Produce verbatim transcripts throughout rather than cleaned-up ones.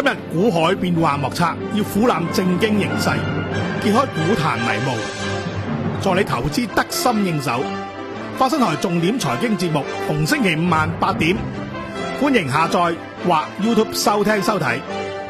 日股海變幻莫測，要俯瞰正經形勢，揭開股壇迷霧，助你投資得心應手。花生台重點財經節目，逢星期五晚八點，歡迎下載或 YouTube 收聽收睇。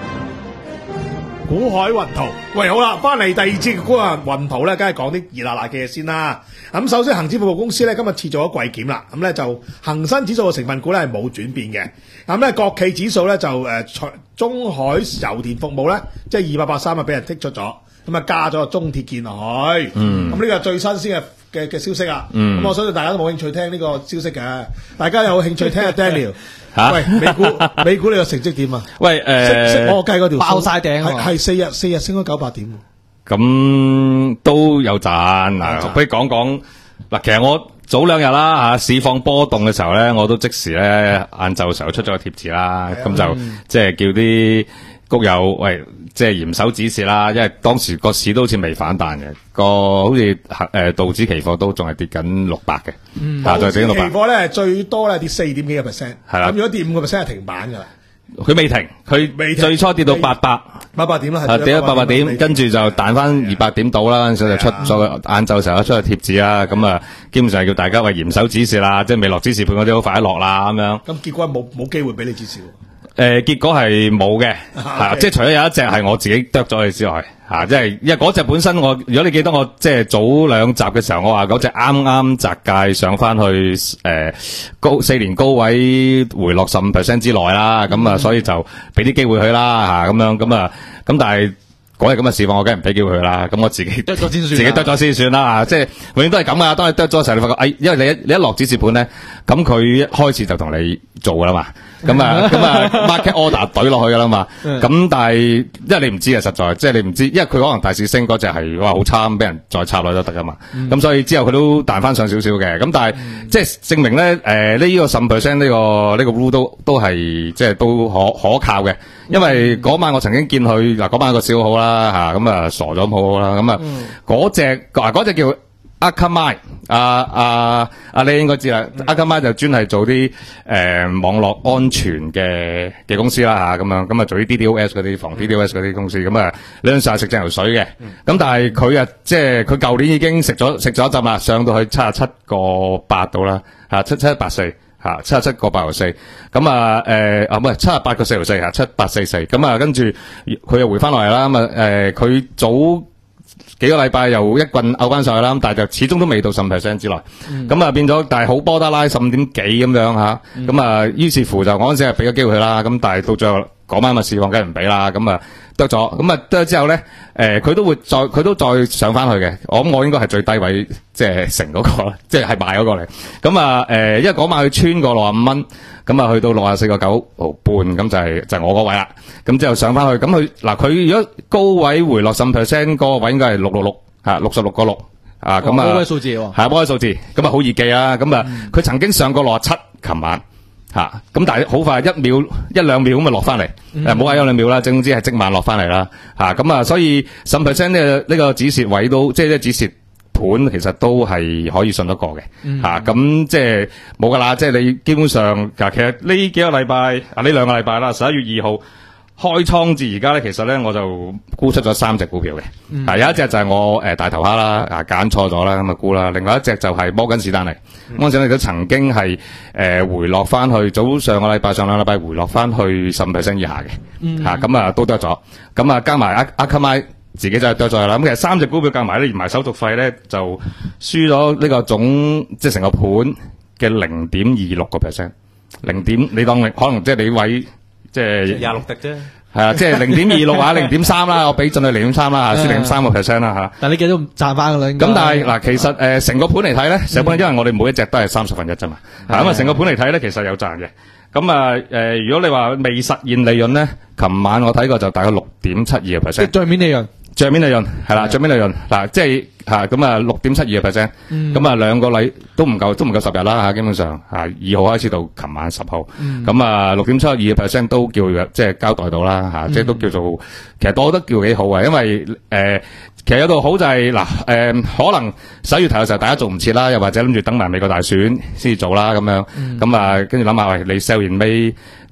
股海雲圖，喂，好啦，翻嚟第二節嘅股海雲圖咧，梗係講啲熱辣辣嘅嘢先啦。咁首先，恒指服務公司咧今日設咗季檢啦，咁咧就恒生指數嘅成分股咧係冇轉變嘅。咁咧國企指數咧就誒、呃、中海油田服務咧，即係二百八十三啊，俾人剔出咗，咁啊加咗個中鐵建落去。嗯，咁呢個係最新鮮嘅嘅嘅消息啊。嗯，咁我相信大家都冇興趣聽呢個消息嘅，大家有興趣聽阿 Daniel。吓，喂，美股美股你個成績點啊？ 喂，誒， 我計嗰條爆晒頂啊！ 係四日四日升咗九百點， 咁都有賺嗱。不如講講嗱，其實我早兩日啦吓，市況波動嘅時候咧，我都即時咧晏晝時候出咗個貼紙啦，咁就即係叫啲谷友喂，即係嚴守指示啦，因為當時個市都好似未反彈嘅，個好似誒道指期貨都仲係跌緊六百嘅， 嗯， 下再跌六百。 期貨咧最多咧跌四點幾個 percent， 係啦。咁如果跌五個 percent 係停板噶啦， 佢未停，佢最初跌到八百， 八百點啦， 係跌咗八百點，跟住就彈翻二百點到啦，所以就出咗晏晝時候出咗貼紙啦，咁啊基本上係叫大家為嚴守指示啦，即係未落指示盤嗰啲好快落啦咁樣。 咁結果冇冇機會俾你指示。 誒、呃，結果係冇嘅，係、啊 okay. 即係除咗有一隻係我自己剁咗佢之外，吓、啊，即係因為嗰隻本身我，如果你記得我即係早兩集嘅時候，我話嗰隻啱啱窄界上翻去誒、呃、高四年高位回落十五 percent 之內啦，咁、嗯、啊，所以就俾啲機會佢啦，吓、啊、咁樣，咁啊，咁但係。嗰日咁嘅市況，我梗係唔俾機會佢啦。咁我自己剁咗先算， 自己剁咗先算啦。即係永遠都係咁噶。當你剁咗嘅時候，你發覺，哎，因為你一你一落指示盤咧，咁佢一開始就同你做噶啦嘛。咁啊，咁啊 ，market order 懟落去噶啦嘛。咁但係，因為你唔知啊，實在，即係你唔知，因為佢可能大市升嗰隻係哇好差，俾人再插落都得噶嘛。咁、嗯、所以之後佢都彈翻上少少嘅。咁但係、嗯，即係證明咧，誒、呃，呢、這個十五 percent 呢個呢、這個 rule 都都係即係都可可靠嘅。因為嗰晚我曾經見佢嗱，嗰晚個市好啦吓，咁啊傻咗好好啦，咁啊嗰隻嗱嗰隻叫 Akamai， 啊啊啊你應該知啦、嗯、，Akamai 就專係做啲誒、呃、網絡安全嘅嘅公司啦吓，咁樣咁啊做啲 D D O S 嗰啲防 D D O S 嗰啲公司，咁啊理論上係食正頭水嘅，咁、嗯、但係佢啊即係佢舊年已經食咗食咗一陣啦，上到去七十七個八度啦吓，七七八四。吓七十七個八毫四，咁啊誒啊唔係七十八個四毫四吓，七八四四，咁啊跟住佢又回翻落嚟啦，咁啊誒佢早幾個禮拜又一棍拗翻上去啦，咁但係就始終都未到十五 percent 之內，咁、嗯、啊變咗，但係好波得拉十五點幾咁樣吓，咁啊於是乎就我嗰陣時係俾咗機會佢啦，咁但係到最後嗰晚嘅市況梗係唔俾啦，咁啊得咗，咁啊得咗之後咧，誒、呃、佢都會再佢都再上翻去嘅，我諗我應該係最低位，即係成嗰個，即係係買嗰個嚟，咁啊誒，因為嗰晚佢穿過六十五蚊，咁啊去到六十四個九毫半，咁就係、是、就係、是、我嗰位啦，咁之後上翻去，咁佢嗱佢如果高位回落十五 percent 嗰個位應該係六六六吓，六十六個六啊，咁啊高位數字喎， 係高位數字，咁啊好易記啦，咁啊佢曾經上過六十七，琴晚。吓、啊，咁但係好快一秒一兩秒咁啊落翻嚟，誒唔好話一兩秒啦，總之係即晚落翻嚟啦，吓咁啊，所以十 percent 呢呢個止蝕位都即係呢止蝕盤其實都係可以信得過嘅，吓、嗯、咁、啊、即係冇噶啦，即係你基本上其實呢幾個禮拜啊呢兩個禮拜啦，十一月二號開倉至而家咧，其實咧我就沽出咗三隻股票嘅，嗯啊，有一隻就係我誒、呃、大頭蝦啦，啊揀錯咗啦咁啊沽啦，另外一隻就係摩根士丹利，摩根士丹利都曾經係誒、呃、回落翻去，早上個禮拜上兩個禮拜回落翻去十五 percent 以下嘅，吓咁啊都得咗，咁啊加埋阿阿卡麥自己就得咗啦，咁其實三隻股票加埋咧，連埋手續費咧就輸咗呢個總即係成個盤嘅零點二六個 percent， 零點你當可能即係你位。即係廿六滴啫， 係啊，即係零點二六啊，零點三啦，我俾盡佢零點三啦，吓，輸零點三個 percent 啦，吓。 但係你幾都賺翻噶啦。 咁但係嗱，其實誒成、呃、個盤嚟睇咧，成個盤因為我哋每一隻都係三十分一啫嘛，咁啊成個盤嚟睇咧，其實有賺嘅。咁啊誒，如果你話未實現利潤咧，琴晚我睇過就大概六點七二個 percent。即係賬面利潤。 賬面利潤係啦，賬面利潤嗱，即係吓咁啊六點七二個 percent，咁啊兩個禮都唔夠，都唔夠十日啦吓，基本上吓二號開始到琴晚十號，咁啊六點七二個 percent 都叫即係交代到啦吓，即係都叫做，其實我覺得叫幾好啊，因為誒、呃、其實有度好就係嗱誒可能十一月頭嘅時候大家做唔切啦，又或者諗住等埋美國大選先至做啦咁樣，咁啊跟住諗下喂你 sell 完尾。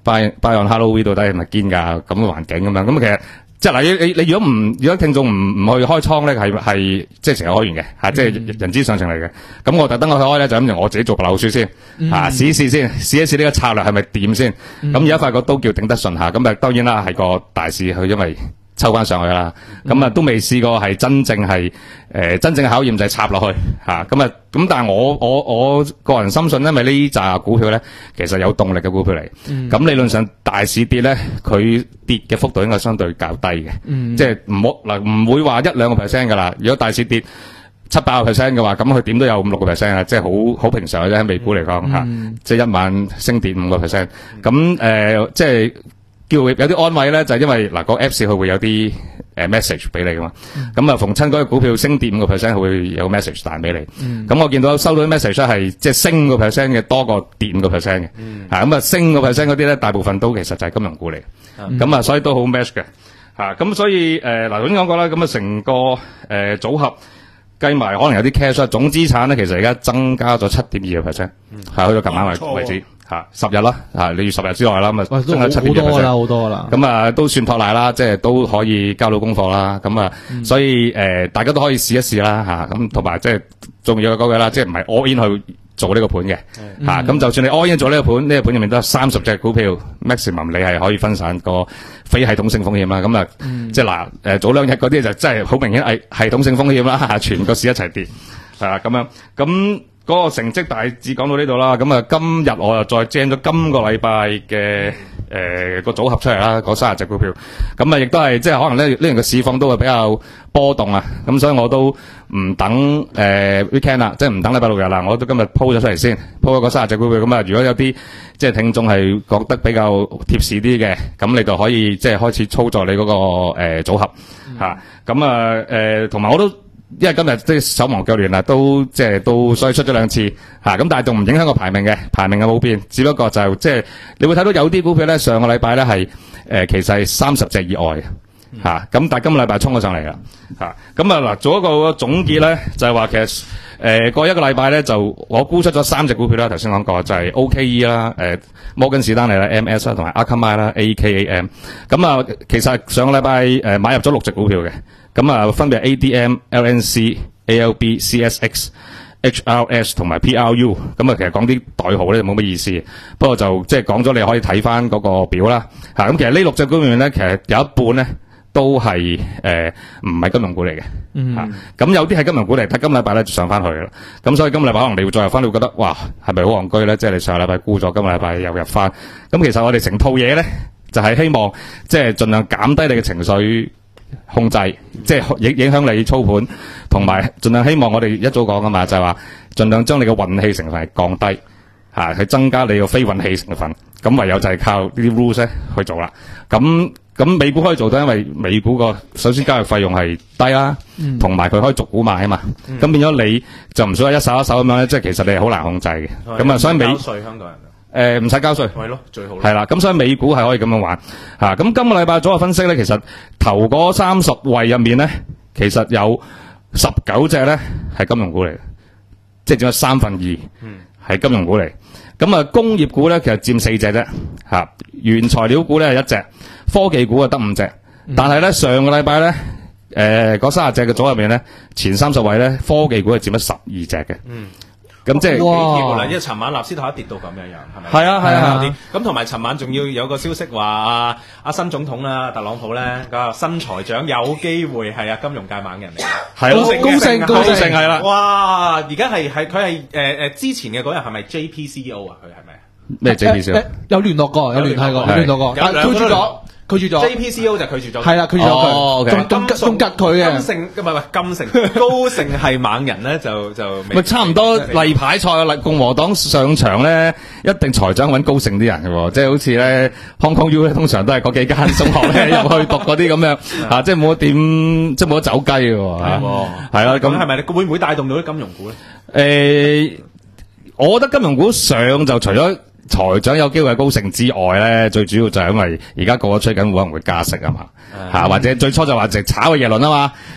buy buy on Halloween 到底係咪堅㗎？咁嘅環境咁樣，咁其實。即係嗱，你你你如果唔如果聽眾唔唔去開倉咧，係係即係成日開完嘅嚇，即係人之常情嚟嘅。咁我特登去開咧，就諗住我自己做白老鼠先嚇，試一試先，試一試呢個策略係咪掂先。咁而家發覺都叫頂得順下。咁啊當然啦，係個大市佢因為抽翻上去啦。咁啊都未試過係真正係誒真正嘅考驗就係插落去嚇。咁啊咁但係我我我個人深信，因為呢紮股票咧其實有動力嘅股票嚟。咁理論上大市跌咧，佢跌嘅幅度應該相對較低嘅，嗯、即係唔好嗱，唔會話一兩個 percent 噶啦。如果大市跌七八個 percent 嘅話，咁佢點都有五六個 percent 啊，即係好好平常嘅啫。喺美股嚟講嚇，即係一晚升跌五個 percent。咁誒，即係叫有啲安慰咧，就係、是、因為嗱、個 Apps 佢會有啲誒 message 俾你噶嘛。咁啊、嗯，逢親嗰個股票升跌五個 percent，佢會有 message 彈俾你。咁、嗯、我見到收到啲 message 係即係升五個 percent 嘅多過跌五個 percent 嘅。嚇咁啊，升五個 percent 嗰啲咧，大部分都其實就係金融股嚟。咁啊、嗯，所以都好 match 嘅。嚇咁所以誒嗱，頭先講過啦，咁啊成個誒、呃、組合計埋可能有啲 cash，總資產咧其實而家增加咗七點二個 percent，係去到琴晚為為止。吓十日啦，吓你要十日之內啦，咁啊，增加七點幾 percent，好多啦，好多啦。咁啊，都算托賴啦，即係都可以交到功課啦。咁啊，所以誒，大家都可以試一試啦，吓咁同埋即係重要嘅嗰句啦，即係唔係 all in 去做呢個盤嘅，吓咁就算你 all in 做呢個盤，呢個盤入面都有三十隻股票 maximum，你係可以分散個非系統性風險啦。咁啊，即係嗱，誒早兩日嗰啲就真係好明顯係系統性風險啦，全個市一齊跌，係啦咁樣咁。嗰個成績大致講到呢度啦，咁啊今日我又再正咗今個禮拜嘅誒個組合出嚟啦，嗰三十隻股票，咁啊亦都係即係可能呢呢樣嘅市況都會比較波動啊，咁所以我都唔等誒、呃、weekend 啦，即係唔等禮拜六日啦，我都今日鋪咗出嚟先，鋪咗嗰三十隻股票，咁啊如果有啲即係聽眾係覺得比較貼士啲嘅，咁你就可以即係開始操作你嗰、那個誒、呃、組合嚇，咁啊誒同埋我都。因為今日即係手忙腳亂啦，都即係都所以出咗兩次吓，咁、啊、但係仲唔影響個排名嘅，排名嘅冇變，只不過就即係你會睇到有啲股票咧，上個禮拜咧係誒其實係三十隻以外嘅吓，咁、啊、但係今個禮拜衝咗上嚟啦吓，咁啊嗱做一個總結咧，就係、是、話其實誒過一個禮拜咧就我估出咗三隻股票啦，頭先講過就係 O K E 啦，誒摩根士丹利啦 M S 啦，同埋 Akamai 啦 A K A M， 咁啊其實上個禮拜誒買入咗六隻股票嘅。咁啊，分別係 A D M、L N C、A L B、C S X、H R S 同埋 P R U。咁啊，其實講啲代號咧就冇乜意思。不過就即係講咗，你可以睇翻嗰個表啦。嚇，咁其實呢六隻股票咧，其實有一半咧都係誒唔係金融股嚟嘅。嗯。嚇，咁有啲係金融股嚟，睇今禮拜咧就上翻去啦。咁所以今禮拜可能你會再入翻，你會覺得哇，係咪好戇居咧？即係你上個禮拜沽咗，今個禮拜又入翻。咁其實我哋成套嘢咧，就係希望即係盡量減低你嘅情緒。控制即係影影響你操盤，同埋盡量希望我哋一早講噶嘛，就係話盡量將你嘅運氣成分係降低，吓去增加你嘅非運氣成分。咁唯有就係靠呢啲 rules 咧去做啦。咁咁美股可以做到，因為美股個首先交易費用係低啦，同埋佢可以逐股買啊嘛。咁、嗯、變咗你就唔需要一手一手咁樣咧，即係其實你係好難控制嘅。咁啊、嗯，所以美交稅香港人。誒，唔使交稅，係咯，最好係啦。咁所以美股係可以咁樣玩吓。咁、啊、今個禮拜組合分析咧，其實頭嗰三十位入面咧，其實有十九隻咧係金融股嚟嘅，即係只有三分二係金融股嚟。咁啊，工業股咧其實佔四隻啫吓，原材料股咧係一隻，科技股啊得五隻。但係咧上個禮拜咧，誒嗰三十隻嘅組合入面咧，前三十位咧科技股係佔咗十二隻嘅。嗯。咁即係幾跳啦！因為尋晚納斯達克跌到咁樣樣，係咪？係啊係啊。咁同埋尋晚仲要有個消息話啊，阿新總統啦，特朗普咧，個新財長有機會係啊金融界猛人嚟嘅。係咯，高盛高盛係啦。哇！而家係係佢係誒誒之前嘅嗰日係咪 J P C E O 啊？佢係咪？咩 J P C E O？有聯絡過，有聯繫過，有聯絡過，但係拒絕咗。拒絕咗 J P C O 就拒絕咗，係啦，拒絕咗佢，仲仲仲吉佢嘅。金盛唔係唔係金盛，高盛係猛人咧，就就咪差唔多例牌賽啊！共和黨上場咧，一定財長揾高盛啲人嘅，即係好似咧 Hong Kong U 咧，通常都係嗰幾間中學咧入去讀嗰啲咁樣啊，即係冇得點，即係冇得走雞嘅，係啦。咁係咪會唔會帶動到啲金融股咧？誒，我覺得金融股上就除咗財長有機會係高盛之外咧，最主要就係因為而家個個吹緊可能會加息啊嘛，吓、嗯、或者最初就話直炒嘅耶倫啊嘛，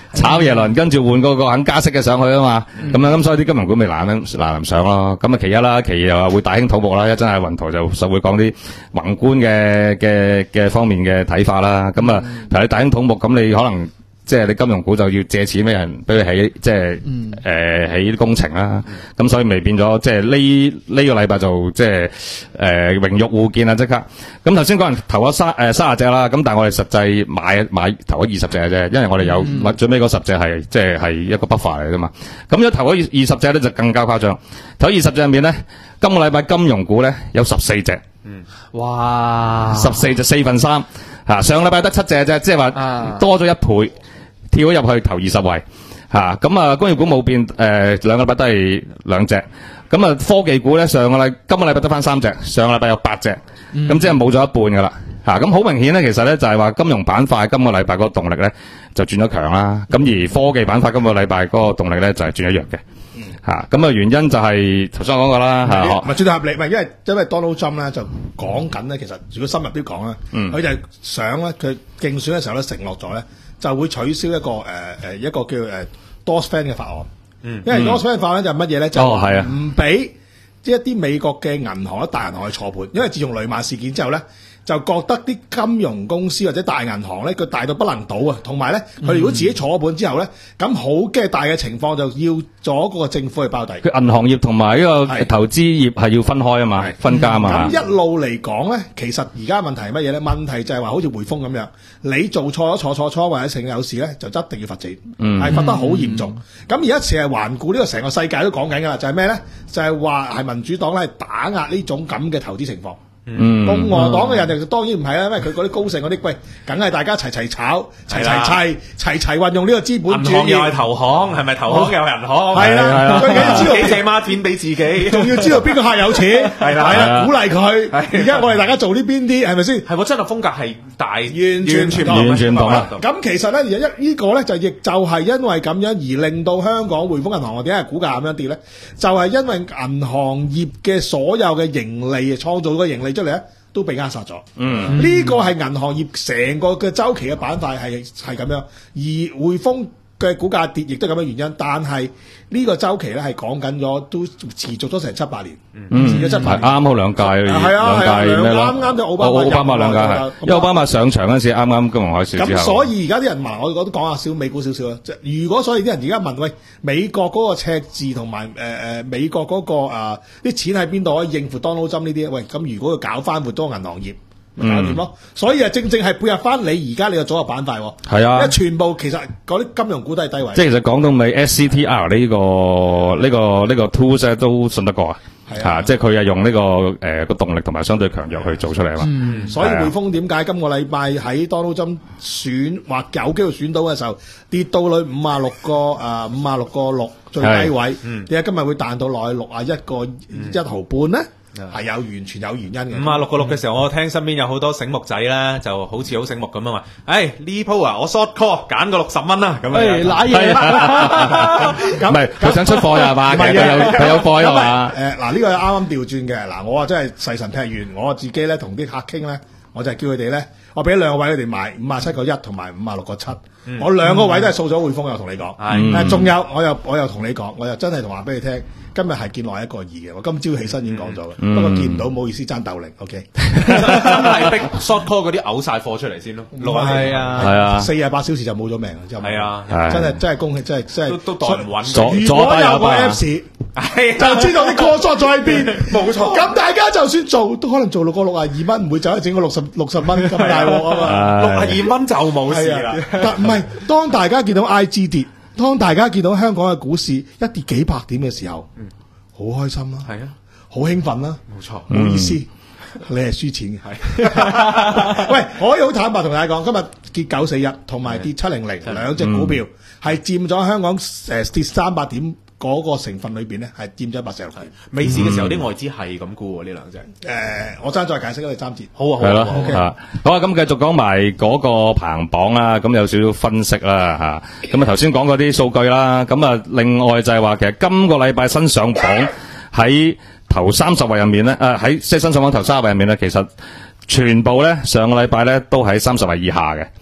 炒耶倫，跟住換嗰個肯加息嘅上去啊嘛。咁樣咁所以啲金融股咪難難難上咯。咁啊其一啦，其二又話會大興土木啦。一陣係雲圖就實會講啲宏觀嘅嘅嘅方面嘅睇法啦。咁啊，譬如你大興土木，咁你可能。即係你金融股就要借錢俾人，俾佢起，即係誒起啲工程啦。咁、嗯、所以咪變咗，即係呢呢個禮拜就即係誒榮辱互見啦，即刻。咁頭先講人投咗三誒三十隻啦，咁但係我哋實際買買投咗二十隻嘅啫，因為我哋有、嗯、最尾嗰十隻係即係係一個 buffer 嚟噶嘛。咁如果投咗二十隻咧就更加誇張，投二十隻入面咧，今個禮拜金融股咧有十四隻， 嗯，哇， 十四隻四分三嚇，上個禮拜得七隻啫，即係話多咗一倍。跳咗入去頭二十位，吓咁啊！工業股冇變，誒、呃、兩個禮拜都係兩隻，咁啊科技股咧上個禮今個禮拜得翻三隻，上個禮拜有八隻，咁、嗯、即係冇咗一半噶啦，吓咁好明顯咧，其實咧就係話金融板塊今個禮拜嗰個動力咧就轉咗強啦，咁、嗯、而科技板塊今個禮拜嗰個動力咧就係轉咗弱嘅，吓咁啊原因就係頭先我講過啦，吓唔係絕對合理，唔係因為因為 Donald Trump 咧就講緊咧，其實如果深入啲講咧，佢、嗯、就係想咧佢競選嘅時候咧承諾咗咧。就會取消一個誒誒、呃、一個叫誒 Dodd-Frank 嘅法案，嗯，因為 Dodd-Frank 法案咧就係乜嘢咧？就係唔俾即係一啲美國嘅銀行、大銀行去錯判，因為自從雷曼事件之後咧，就覺得啲金融公司或者大銀行咧，佢大到不能倒啊，同埋咧，佢如果自己錯盤之後咧，咁好驚大嘅情況就要咗嗰個政府去包底。佢銀行業同埋呢個投資業係要分開啊嘛，分家啊嘛。 咁、嗯、一路嚟講咧，其實而家問題係乜嘢咧？問題就係話好似匯豐咁樣，你做錯咗錯錯錯或者成有事咧，就一定要罰錢，係、嗯、罰得好嚴重。咁而家成日環顧呢個成個世界都講緊㗎啦，就係咩咧？就係話係民主黨咧打壓呢種咁嘅投資情況。嗯，共和黨嘅人就當然唔係啦，因為佢嗰啲高盛嗰啲，喂，梗係大家齊齊炒，齊齊齊，齊齊運用呢個資本主義。銀行又係投行，係咪投行又係銀行？係啦，最緊要知道幾隻孖展俾自己，仲要知道邊個客有錢，係啦，係啦，鼓勵佢。而家我哋大家做呢邊啲，係咪先？係我真係風格係大，完全完全唔同啦。 咁其實咧，而家一呢個咧就亦就係因為咁樣而令到香港匯豐銀行我點解股價咁樣跌咧？就係因為銀行業嘅所有嘅盈利，創造個盈利出嚟咧，都被扼殺咗。嗯，呢個係銀行業成個嘅周期嘅板塊係係咁樣，而匯豐嘅股價跌亦都係咁嘅原因。但係呢個周期咧係講緊咗都持續咗成七八年，嗯，持續七八年， 啱好兩屆，係啊，兩屆咩咯？啱啱就奧巴馬，奧巴馬兩屆係，因為奧巴馬上場嗰陣時啱啱金融海嘯之後。咁所以而家啲人問我，我都講下少美股少少啦。即係如果所以啲人而家問喂，美國嗰個赤字同埋誒誒美國嗰、嗰個誒啲、呃、錢喺邊度可以應付 Donald Trump 呢啲？喂，咁如果佢搞翻活多銀行業。搞掂咯，所以啊，正正係配合翻你而家你個組合板塊，係啊，因為全部其實嗰啲金融股都係低位。即係其實講到尾 S C T R 呢、呢個呢、呢個呢、呢個 tools 咧都信得過啊，嚇，即係佢係用呢、呢個誒個、呃、動力同埋相對強弱去做出嚟啊嘛。嗯，所以匯豐點解今個禮拜喺 Donald Trump 選或有機會選到嘅時候跌到去五啊六個誒五啊六個六最低位，點解今日會彈到落去六啊一個一毫半咧？係有完全有原因嘅。五啊六個六嘅時候，我聽身邊有好多醒目仔咧，就好似好醒目咁啊嘛。誒呢鋪啊，我 short call 揀個六十蚊啦，咁啊，揦嘢啦。咁唔係佢想出貨呀嘛？佢有佢有貨呀嘛？誒嗱，呢個啱啱調轉嘅。嗱，我啊真係細神踢完，我自己咧同啲客傾咧，我就係叫佢哋咧，我俾兩個位佢哋買五啊七個一同埋五啊六個七。我兩個位都係掃咗匯豐，又同你講。係，仲有我又我又同你講，我又真係同話俾你聽。今日係見落一個二嘅，我今朝起身已經講咗嘅，嗯、不過見唔到，唔好意思爭鬥零 ，OK。真係逼 short call 嗰啲嘔晒貨出嚟先咯，係啊，係啊，四十八小時就冇咗命啦，之後係啊，真係真係恭喜，真係真係都都代唔穩。如果有個 Apps，就知道啲 call short 咗喺邊，冇錯。咁大家就算做，都可能做六個六啊二蚊，唔會走去整個六十六十蚊咁大鑊啊嘛，六啊二蚊就冇事啦。但唔係，當大家見到 I G 跌。當大家見到香港嘅股市一跌幾百點嘅時候，嗯，好開心啦，係啊，好興奮啦，冇錯，唔好意思，你係輸錢嘅，係。喂，我可以好坦白同大家講，今日跌九四一同埋跌七零零兩隻股票係佔咗香港誒跌三百點嗰個成分裏邊咧，係佔咗一百四十幾。尾市嘅時候啲外資係咁沽喎呢兩隻。誒，我爭再解釋嗰第三節。好啊，好啊，好 OK。好啊，咁繼續講埋嗰個排行榜啦，咁有少少分析啦嚇。咁啊頭先講嗰啲數據啦，咁啊另外就係話其實今個禮拜新上榜喺頭三十位入面咧，誒喺即係新上榜頭三十位入面咧，其實全部咧上個禮拜咧都喺三十位以下嘅。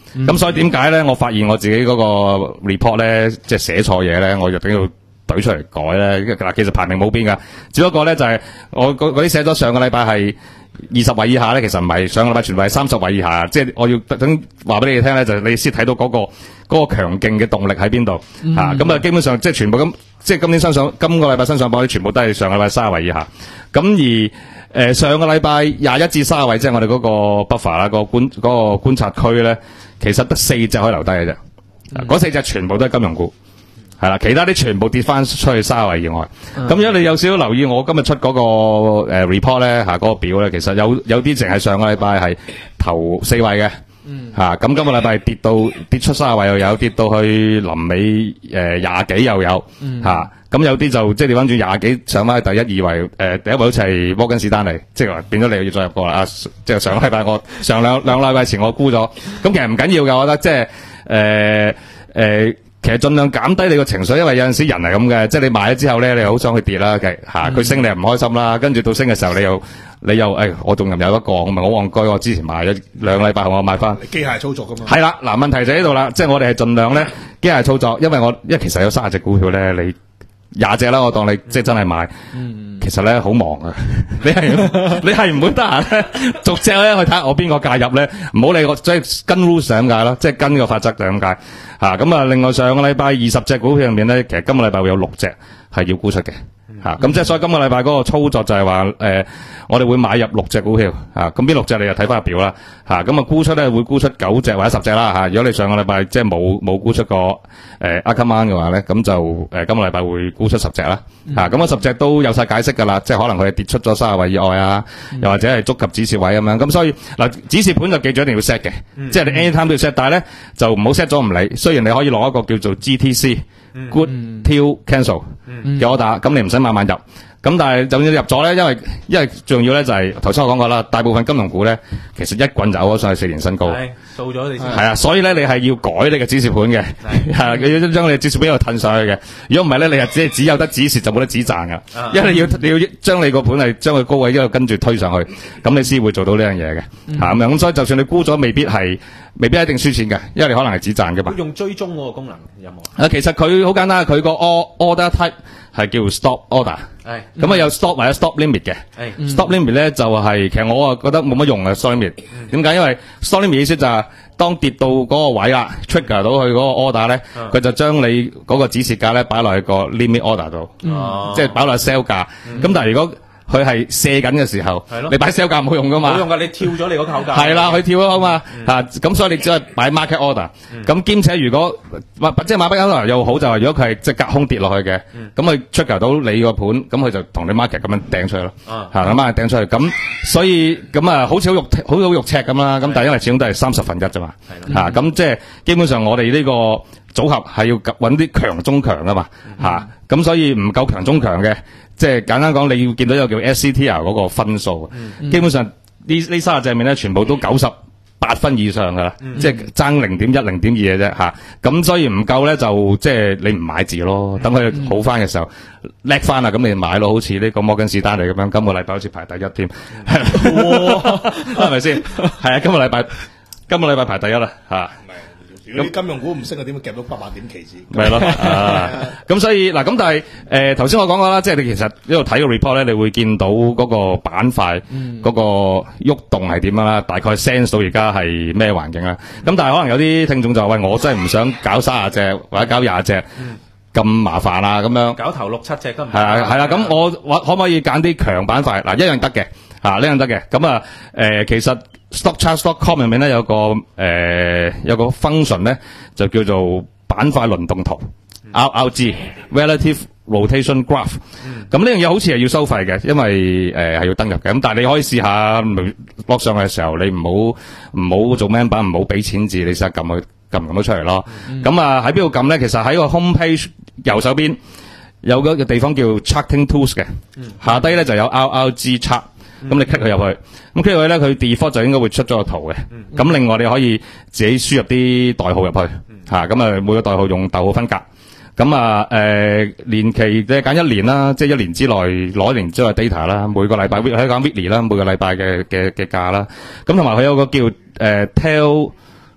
咁、嗯、所以點解咧？我發現我自己嗰個 report 咧，即係寫錯嘢咧，我就都要懟出嚟改咧。嗱，其實排名冇變噶，只不過咧就係、是、我嗰啲寫咗上個禮拜係二十位以下咧，其實唔係上個禮拜全部係三十位以下，即係我要等話俾你哋聽咧，就係、你先睇到嗰、那個嗰、那個強勁嘅動力喺邊度吓。咁、嗯、啊，基本上即係全部咁，即係今年新上今個禮拜新上榜啲全部都係上個禮拜三十位以下。咁而誒、呃、上個禮拜廿一至三十位，即係我哋嗰個 buffer 啦，個觀嗰、那個觀察區咧，其實得四隻可以留低嘅啫。嗰、嗯、四隻全部都係金融股。係啦，其他啲全部跌翻出去三十位以外。咁、嗯、如果你有少少留意我今日出嗰、那個誒、呃、report 咧，吓、那、嗰個表咧，其實有有啲淨係上個禮拜係頭四位嘅，嗯吓，咁、啊、今個禮拜跌到跌出三十位又有，跌到去臨尾誒廿幾又有，吓、嗯，咁、啊、有啲就即係調翻轉廿幾上翻去第一二位，誒、呃、第一位好似係摩根士丹利，即係話變咗你又要再入過啦。啊，即係上個禮拜我上兩兩個禮拜前我沽咗，咁其實唔緊要㗎，我覺得即係誒誒。呃呃其實盡量減低你個情緒，因為有陣時人係咁嘅，即係你買咗之後咧，你好想去跌啦，吓佢升你又唔開心啦，跟住到升嘅時候你又你又誒、哎，我仲有有一個，我咪好戇居，我之前買咗兩個禮拜後我買翻。 機械操作噶嘛。係啦，嗱問題就喺度啦，即係我哋係盡量咧機械操作，因為我因為其實有三十隻股票咧，你廿隻啦，我當你即係真係買。嗯其實咧好忙啊，你係你係唔會得閒咧，逐隻咧去睇下我邊個介入咧，唔好理我即係跟 rules 咁解啦，即係跟個法則就咁解吓。咁啊，另外上個禮拜二十隻股票入面咧，其實今個禮拜會有六隻係要沽出嘅吓。咁、嗯、即係所以今個禮拜嗰個操作就係話誒，我哋會買入六隻股票吓。咁邊六隻你就睇翻個表啦吓。咁啊沽出咧會沽出九隻或者十隻啦吓。如果你上個禮拜即係冇冇沽出過誒 Ackerman 嘅話咧，咁就誒、呃、今個禮拜會沽出十隻啦吓。咁啊十隻都有晒解釋噶啦，即係可能佢係跌出咗三十位以外啊，嗯、又或者係觸及止蝕位咁樣。咁所以嗱，止蝕盤就記住一定要 set 嘅，嗯、即係你 anytime 都要 set，但係咧就唔好 set 咗唔理。雖然你可以攞一個叫做 G T C、Good Till Cancel 嘅 order，咁你唔使慢慢入。咁但係就算入咗咧，因為因為最重要咧就係頭先我講過啦，大部分金融股咧其實一滾就咗上去四年新高， 係掃咗你先係啊，所以咧你係要改你嘅止蝕盤嘅，係你要將你嘅止蝕盤又褪上去嘅。如果唔係咧，你係只係只有得止蝕就冇得止賺噶，啊、因為你要你要將你個盤係將佢高位一路跟住推上去，咁你先會做到呢樣嘢嘅吓咁樣。咁所以就算你沽咗，未必係未必一定輸錢嘅，因為你可能係止賺噶嘛。 用追蹤嗰個功能有冇啊？其實佢好簡單，佢個 order type 係叫 stop order。係，咁啊有 stop 或者 stop limit 嘅。係，stop limit 咧就係、是、其實我啊覺得冇乜用嘅 stop limit。點解？因為 stop limit 意思就係、是、當跌到嗰個位啦 ，trigger 到佢嗰個 order 咧，佢、嗯、就將你嗰個止蝕價咧擺落去個 limit order 度，嗯、即係擺落去 sell 價。咁、嗯、但係如果佢係射緊嘅時候，你擺 sell 價冇用噶嘛？冇用噶，你跳咗你嗰口價。係啦，佢跳咗啊嘛，吓咁、嗯啊、所以你只係擺 market order、嗯。咁兼且如果即係 market order 又好就係，如果佢係即係隔空跌落去嘅，咁佢 trigger 到你個盤，咁佢就同你 market 咁樣掟出去咯。吓咁啊掟出去，咁所以咁啊好似好肉好好肉赤咁啦。咁但係因為始終都係三十分一啫嘛。吓咁即係基本上我哋呢個組合係要揾啲強中強噶嘛。吓咁所以唔夠強中強嘅。即係簡單講，你要見到有叫 S C T R 嗰個分數，嗯、基本上呢呢三十隻面咧，全部都九十八分以上噶啦，嗯、即係爭零點一、零點二嘅啫吓。咁所以唔夠咧，就即係你唔買字咯。等佢好翻嘅時候，叻翻啦，咁你買咯。好似呢個摩根士丹利咁樣，今個禮拜好似排第一添，係咪先？係啊，今個禮拜今個禮拜排第一啦吓。 如果啲金融股唔升啊，點會夾到八百點期指？ 咪咯，啊！咁所以嗱，咁但係誒頭先我講過啦，即係你其實呢度睇個 report 咧，你會見到嗰個板塊嗰個喐動係點樣啦，大概 sense 到而家係咩環境啦。咁但係可能有啲聽眾就話：喂，我真係唔想搞三十隻或者搞廿隻咁麻煩啊，咁樣搞頭六七隻都唔係啊，係啦。咁我可唔可以揀啲強板塊？嗱，一樣得嘅，嚇呢樣得嘅。咁啊誒，其實。stock chart dot com 入面咧有個誒、呃、有個 function 咧就叫做板塊輪動圖、嗯、R R G Relative Rotation Graph。咁呢樣嘢好似係要收費嘅，因為誒係、呃、要登入嘅。咁但係你可以試下落上去嘅時候，你唔好唔好做 member，唔好俾錢字，你試下撳佢撳唔撳到出嚟咯。咁、嗯、啊喺邊度撳咧？其實喺個 home page 右手邊有個地方叫 Charting Tools 嘅，嗯、下低咧就有 R R G chart。咁、嗯、你 click 佢入去，咁 click 佢咧，佢 default 就應該會出咗個圖嘅。咁、嗯、另外你可以自己輸入啲代號入去，吓咁啊每個代號用逗號分隔。咁啊誒年期你揀一年啦，即係一年之內攞一年之內 data 啦，每個禮拜可以揀 weekly 啦，每個禮拜嘅嘅嘅價啦。咁同埋佢有個叫誒、呃、tell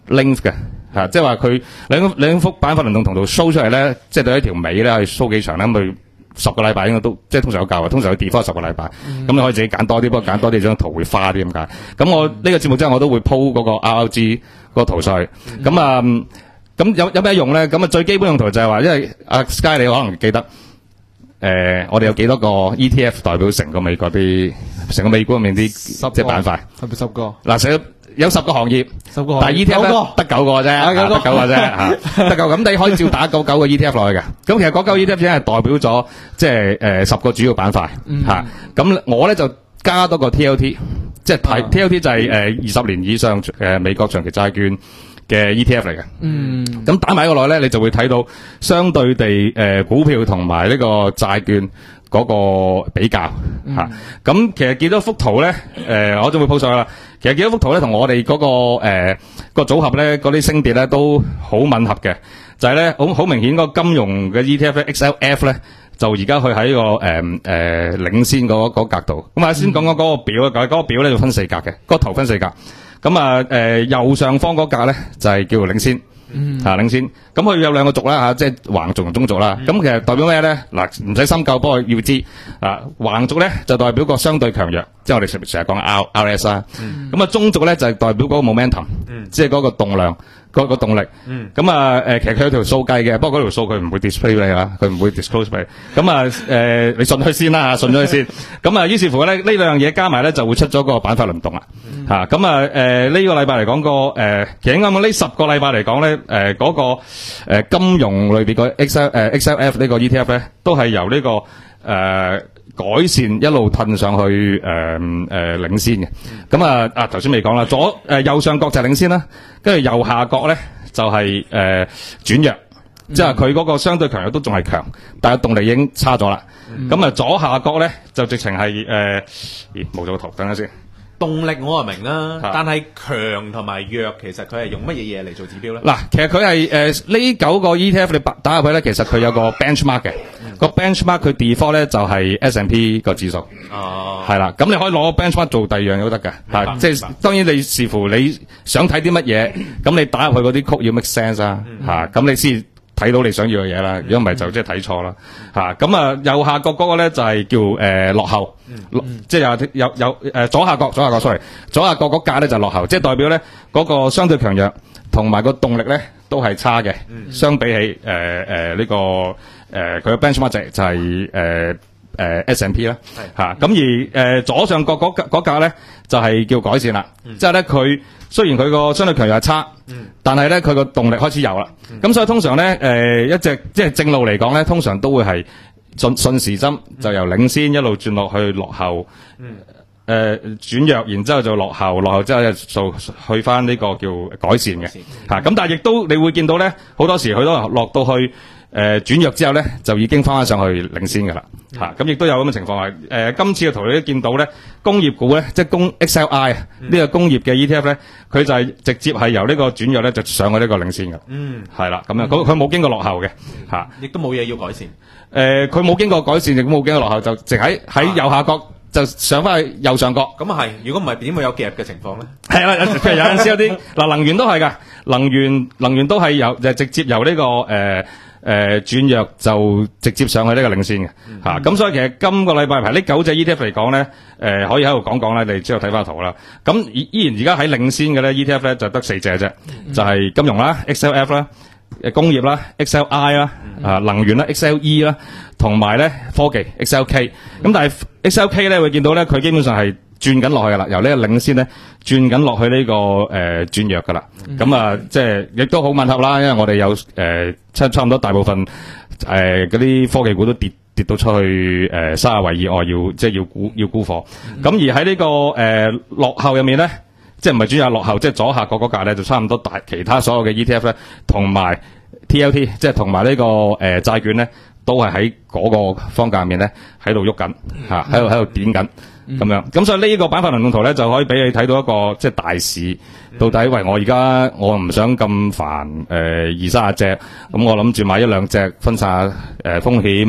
length 嘅。嚇，即係話佢兩兩幅板塊輪動圖度 show 出嚟咧，即係對一條尾咧係 show 幾長咧，咁佢十個禮拜應該都即係通常有教嘅，通常佢 default 十個禮拜，咁、嗯、你可以自己揀多啲，不過揀多啲張圖會花啲咁解。咁我呢、這個節目之後我都會 po 嗰個 R R G 嗰個圖上去。咁啊，咁有有咩用咧？咁啊最基本用途就係話，因為阿 Sky 你可能記得，誒、呃、我哋有幾多個 E T F 代表成個美國啲成個美股入面啲即係板塊， 係咪十個？ 嗱，寫有十個行業， 十個行業， 但係 E T F 咧得九個啫，得九個啫嚇，得九個。咁你可以照打九九個 E T F 落去嘅。咁其實嗰九 E T F 只係代表咗即係誒十個主要板塊嚇。咁我咧就加多個 T L T， 即係睇 T L T 就係誒二十年以上誒美國長期債券嘅 E T F 嚟嘅。嗯。咁打埋喺個內咧，你就會睇到相對地誒股票同埋呢個債券嗰個比較嚇。咁其實見到幅圖咧，誒我就會 po 上去啦。其實幾多幅圖咧，同我哋嗰、那個誒、呃那個組合咧，嗰啲升跌咧都好吻合嘅。就係咧，好好明顯嗰個金融嘅 E T F 咧 ，X L F 咧，就而家佢喺個誒誒、呃、領先嗰嗰格度。咁啊，先講講嗰個表啊，嗰、那個表咧就分四格嘅，嗰、那個圖分四格。咁啊誒右上方嗰格咧就係、是、叫領先。嗯，吓領先，咁佢有兩個軸啦吓，即係橫軸同中軸啦。咁、嗯、其實代表咩咧？嗱，唔使深究，不過要知啊。橫軸咧就代表個相對強弱，即係我哋成成日講 R R S 啦。咁啊，中軸咧就係代表嗰個 momentum，、嗯、即係嗰個動量。個個動力，咁啊誒，其實佢有條數計嘅，不過嗰條數佢唔會 display 你啦，佢唔會 disclose 俾你。咁啊誒，你信佢先啦嚇，信咗佢先。咁啊，於是乎咧，呢兩樣嘢加埋咧，就會出咗個板塊輪動啦嚇。咁啊誒，呢、呃這個禮拜嚟講個誒，其實啱啱呢十個禮拜嚟講咧，誒、呃、嗰、那個誒、呃、金融裏邊個 X L 誒 X L F 呢個 E T F 咧，都係由呢、這個誒。呃改善一路褪上去，誒、呃、誒、呃、領先嘅。咁啊啊頭先未講啦，左誒、呃、右上角就係領先啦，跟住右下角咧就係誒轉弱，嗯、即係佢嗰個相對強弱都仲係強，但係動力已經差咗啦。咁啊、嗯、左下角咧就直情係誒，咦冇咗個圖，等陣先。 動力我啊明啦，但係強同埋弱其實佢係用乜嘢嘢嚟做指標咧？ 嗱，其實佢係誒呢九個 E T F 你打入去咧，其實佢有個 benchmark 嘅，個 benchmark 佢 default 咧就係 S and P 個指數。哦，係啦，咁你可以攞個 benchmark 做第二樣都得嘅，係即係當然你視乎你想睇啲乜嘢，咁你打入去嗰啲曲要 make sense 啊，嚇咁你先睇到你想要嘅嘢啦，如果唔係就即係睇錯啦嚇。咁啊右下角嗰個咧就係叫誒落後，即係有有有誒左下角左下角 sorry 左下角嗰格咧就落後，即係代表咧嗰個相對強弱同埋個動力咧都係差嘅，相比起誒誒呢個誒佢嘅 benchmark 值就係誒誒 S and P 啦嚇。咁而誒左上角嗰格嗰格咧就係叫改善啦，即係咧佢。雖然佢個相對強弱係差，嗯、但係咧佢個動力開始有啦。咁、嗯、所以通常咧，誒、呃、一隻即係正路嚟講咧，通常都會係順順時針，嗯、就由領先一路轉落去落後，誒、嗯呃、轉弱，然之後就落後，落後之後就去翻呢個叫改善嘅嚇。咁、嗯、但係亦都你會見到咧，好多時佢都落到去。誒、呃、轉弱之後咧，就已經翻翻上去領先㗎啦，嚇咁亦都有咁嘅情況係誒、呃。今次嘅圖你都見到咧，工業股咧，即係工 X L I 呢、嗯、個工業嘅 E T F 咧，佢就係直接係由呢個轉弱咧，就上去呢個領先㗎。嗯，係啦，咁樣佢佢冇經過落後嘅嚇，亦、 嗯、都冇嘢要改善。誒、 呃，佢冇經過改善，亦都冇經過落後，就直喺喺右下角就上翻去右上角。 咁啊係，如果唔係點會有夾嘅情況咧？ 係啦，譬如有陣時有啲嗱能源都係㗎，能源能源都係由就直接由呢、這個誒。呃誒、呃，轉弱就直接上去呢個領先嘅吓，咁、嗯啊、所以其實今個禮拜排呢九隻 E T F 嚟講咧，誒、呃、可以喺度講講啦，你之後睇翻圖啦。咁依然而家喺領先嘅咧 E T F 咧就得四隻啫，嗯、就係金融啦 X L F 啦，誒工業啦 X L I 啦，嗯、啊能源啦 X L E 啦，同埋咧科技 X L K。咁、嗯、但係 X L K 咧會見到咧，佢基本上係轉緊落去噶啦，由呢個領先咧轉緊落去呢、這個誒轉、呃、弱噶啦。咁、嗯、啊，即係亦都好吻合啦，因為我哋有誒、呃、差差唔多大部分誒嗰啲科技股都跌跌到出去誒三十位以外，要即係要沽要沽貨。咁、嗯、而喺呢、這個誒、呃、落後入面咧，即係唔係轉入落後，即係左下角嗰格咧就差唔多大其他所有嘅 E T F 咧，同埋 T L T， 即係同埋呢個誒債、呃、券咧，都係喺嗰個方格入面咧喺度喐緊吓，喺度喺度點緊。咁樣，咁所以呢個板塊輪動圖咧，就可以俾你睇到一個即係大市到底。喂，我而家我唔想咁煩，誒、呃、二三十隻，咁我諗住買一兩隻分散誒、呃、風險，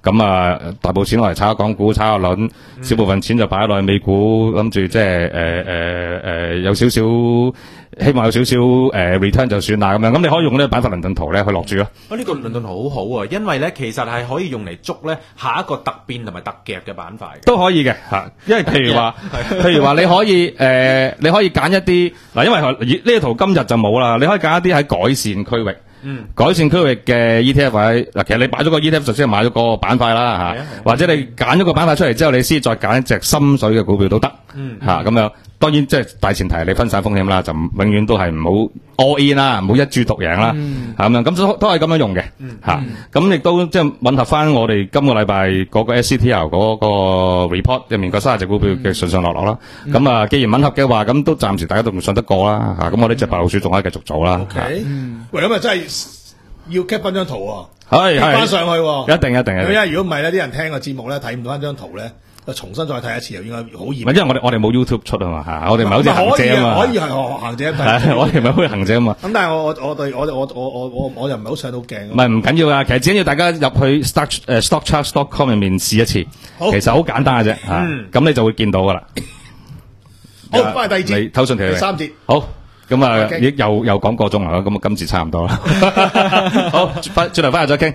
咁啊大部分錢攞嚟炒下港股、炒下輪，小部分錢就擺落去美股，諗住即係誒誒誒有少少。希望有少少誒 return 就算啦咁樣，咁你可以用呢個板塊倫敦圖咧去落注咯。 啊，呢個倫敦圖好好啊，因為咧其實係可以用嚟捉咧下一個突變同埋突夾嘅板塊。 都可以嘅嚇，因為譬如話，譬如話你可以誒、呃，你可以揀一啲嗱，因為呢個圖今日就冇啦，你可以揀一啲喺改善區域。嗯，改善區域嘅 E T F 喺嗱，其實你買咗個 E T F 就先係買咗個板塊啦嚇，或者你揀咗個板塊出嚟之後，你先再揀一隻心水嘅股票都得，嗯嚇咁樣。當然即係大前提係你分散風險啦，就永遠都係唔好 all in 啦，唔好一注獨贏啦，咁樣咁都都係咁樣用嘅嚇。咁亦都即係吻合翻我哋今個禮拜嗰個 S C T L 嗰個 report 入面嗰三十隻股票嘅上上落落啦。咁啊，既然吻合嘅話，咁都暫時大家都唔信得過啦嚇。咁我呢隻白老鼠仲可以繼續做啦。 OK，喂，咁啊真係要 cap 翻張圖喎， 係係翻上去喎， 一定一定。 因為如果唔係咧，啲人聽個節目咧睇唔到翻張圖咧。重新再睇一次又應該好嚴。 唔係，因為我哋我哋冇 YouTube 出啊嘛嚇，我哋唔係好似行者啊嘛， 可以係學行者係，我哋唔係好似行者啊嘛。 咁但係我我我對我我我我我我就唔係好上到鏡。 唔係唔緊要啊，其實只緊要大家入去 stock 誒 stockcharts dot com 入面試一次，其實好簡單嘅啫嚇，咁你就會見到噶啦。 好，翻嚟第二節， 你偷順條第三節， 好。咁啊，又又講個鐘啦，咁啊今次差唔多啦。好，翻轉頭翻嚟再傾。